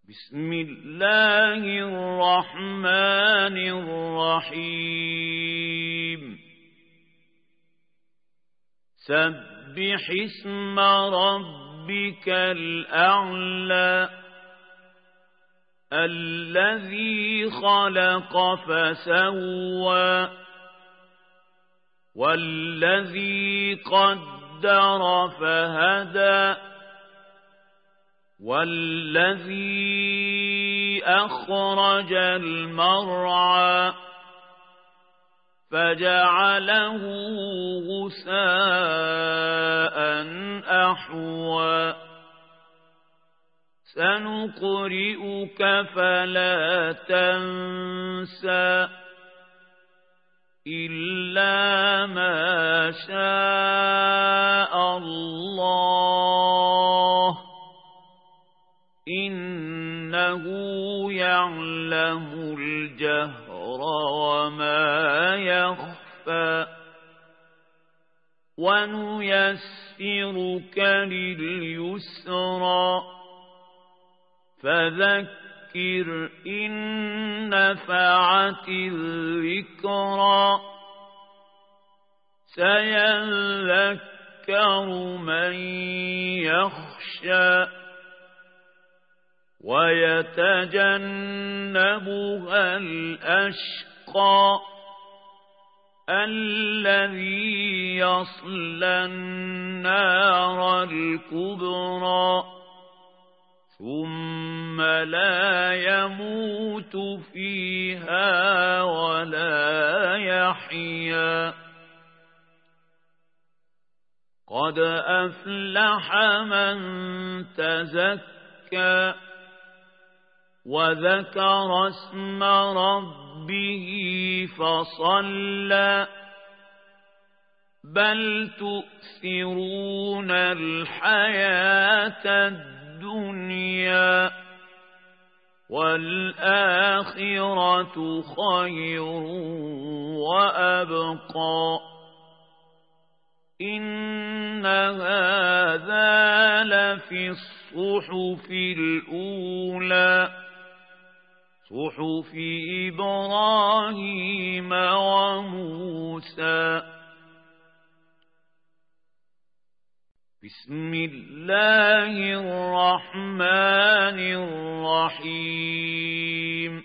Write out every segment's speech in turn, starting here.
بسم الله الرحمن الرحيم سبح اسم ربك الأعلى الذي خلق فسوى والذي قدر فهدى والذي أخرج المرعى فجعله غثاء أحوى سنقرئك فلا تنسى إلا ما شاء الله إنه يعلم الجهر وما يخفى ونيسرك لليسرى فذكر إن نفعت الذكرى سيذكر من يخشى ويتجنبها الأشقى الذي يصلى النار الكبرى ثم لا يموت فيها ولا يحيا قد أفلح من تزكى وذكر اسم ربه فصلى بل تؤثرون الحياة الدنيا والآخرة خير وأبقى إن هذا لفي الصحف الأولى صحف إبراهيم وموسى بسم الله الرحمن الرحيم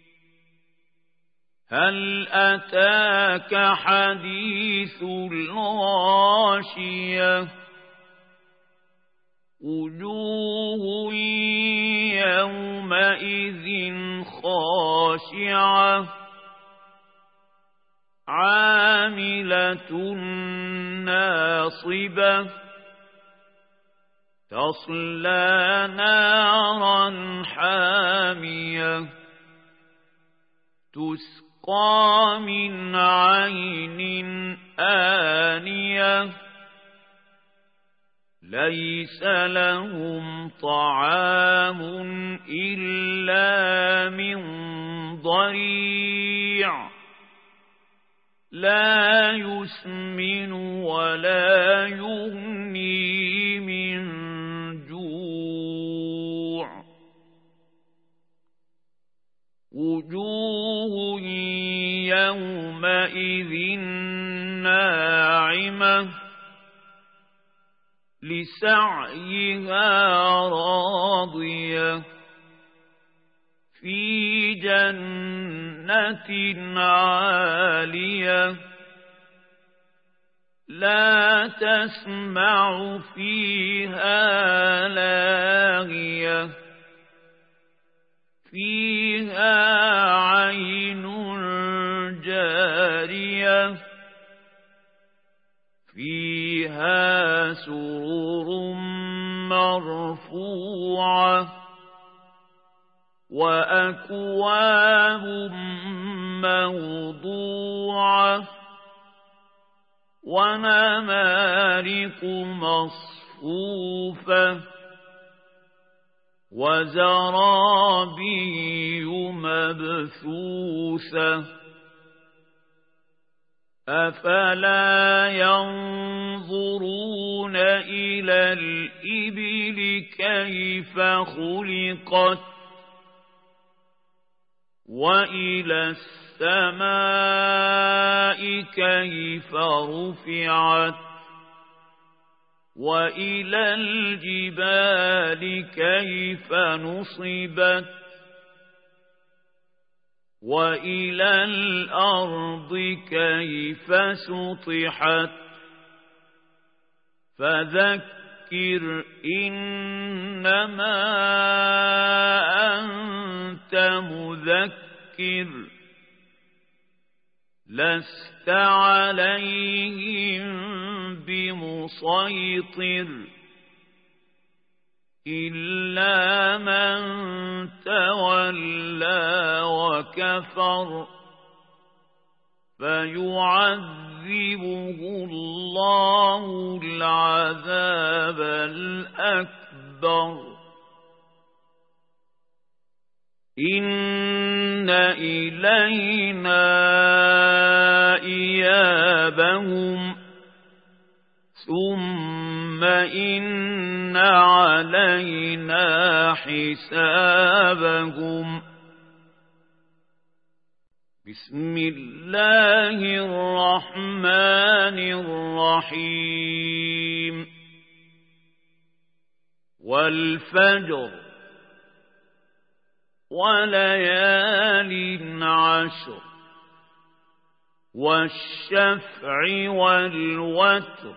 هل أتاك حديث الغاشية وجوه يومئذ خاشعة عاملة ناصبة تصلى نارا حامية تسقى من عين آنية ليس لهم طعام إلا من ضريع لا يسمن ولا يغني من جوع وجوه يومئذ ناعمة لسعيها راضية في جنة عالية لا تسمع فيها لاغية فيها عين جارية فيها سرر مرفوعة وأكواب موضوعة ونمارق مصفوفة وزرابي مبثوثة أفلا ينظرون إلى الإبل كيف خلقت وإلى السماء كيف رفعت وإلى الجبال كيف نصبت وإلى الأرض كيف سطحت فذكر إنما أنت مذكر لست عليهم بمسيطر إلا من تولى وكفر فيعذبه الله العذاب الأكبر إن إلينا إيابهم ثم إن علينا حسابهم بسم الله الرحمن الرحيم والفجر وليال عشر والشفع والوتر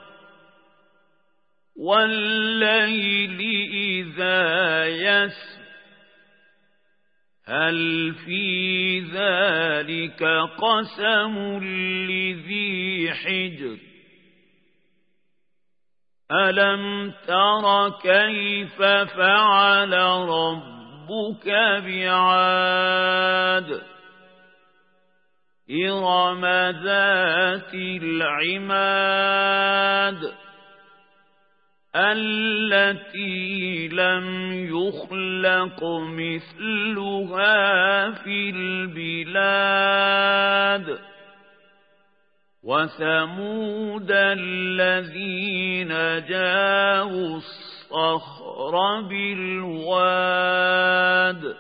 والليل إذا يسر هل في ذلك قسم لذي حجر ألم تر كيف فعل ربك بعاد إرم ذات العماد التي لم يخلق مثلها في البلاد وثمود الذين جابوا الصخر بالواد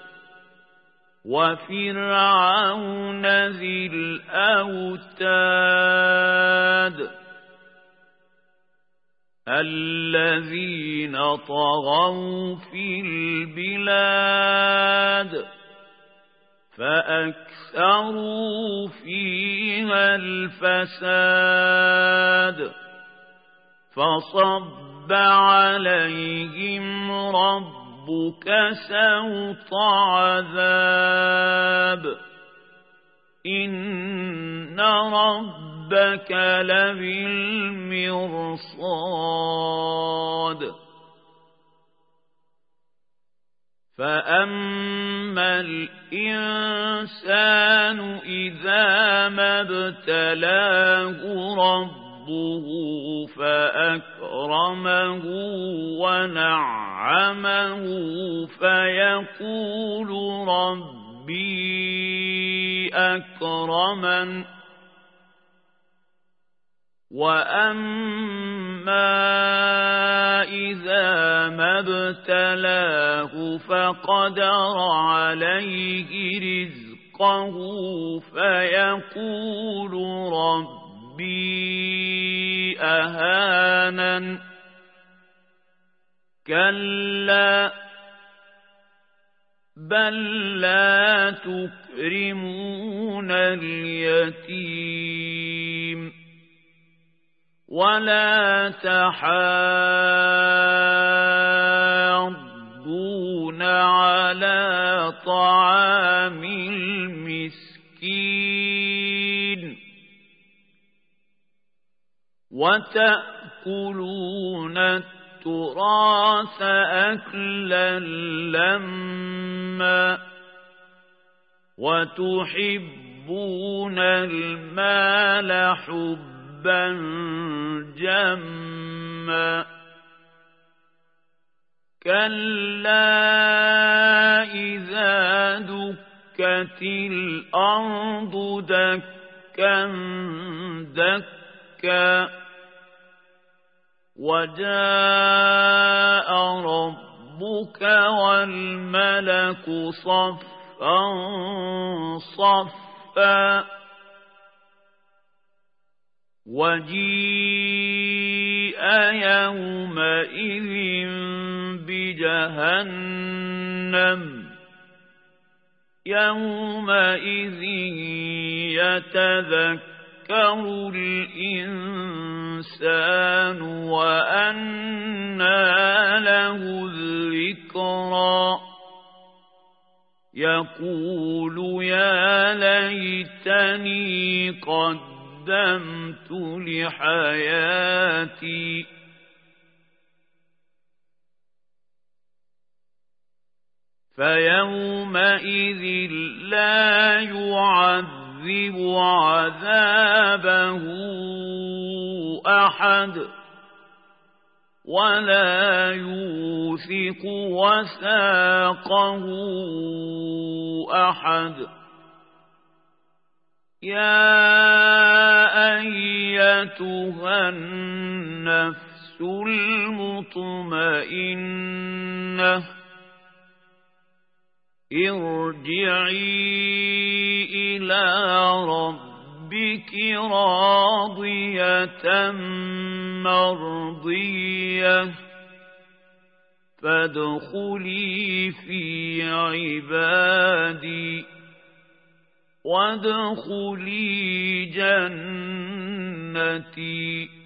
وفرعون ذي الأوتاد الذين طغوا في البلاد فأكثروا فيها الفساد فصب عليهم ربك سوط عذاب إن ربك لبالمرصاد فأما الإنسان إذا ما ابتلاه ربه فأكرمه ونعمه فيقول ربي أكرمن وأما إذا ما ابتلاه فقدر عليه رزقه فيقول ربي أهانن كلا بل لا تكرمون اليتيم ولا تحاضون على طعام المسكين وتأكلون التراث أكلا لما وتحبون المال حبا جما كلا إذا دكت الأرض دكا دكا وجاء ربك والملك صفا صفا وجيء يومئذ بجهنم يومئذ يتذكر الإنسان وأنى له الذكرى يقول يا ليتني قدمت لحياتي فيومئذ لا يعذب عذابه أحد ولا يوثق وثاقه أحد يا أيتها النفس المطمئنة ارجعي إلى ربك راضية مرضية فادخلي في عبادي وادخلي جنتي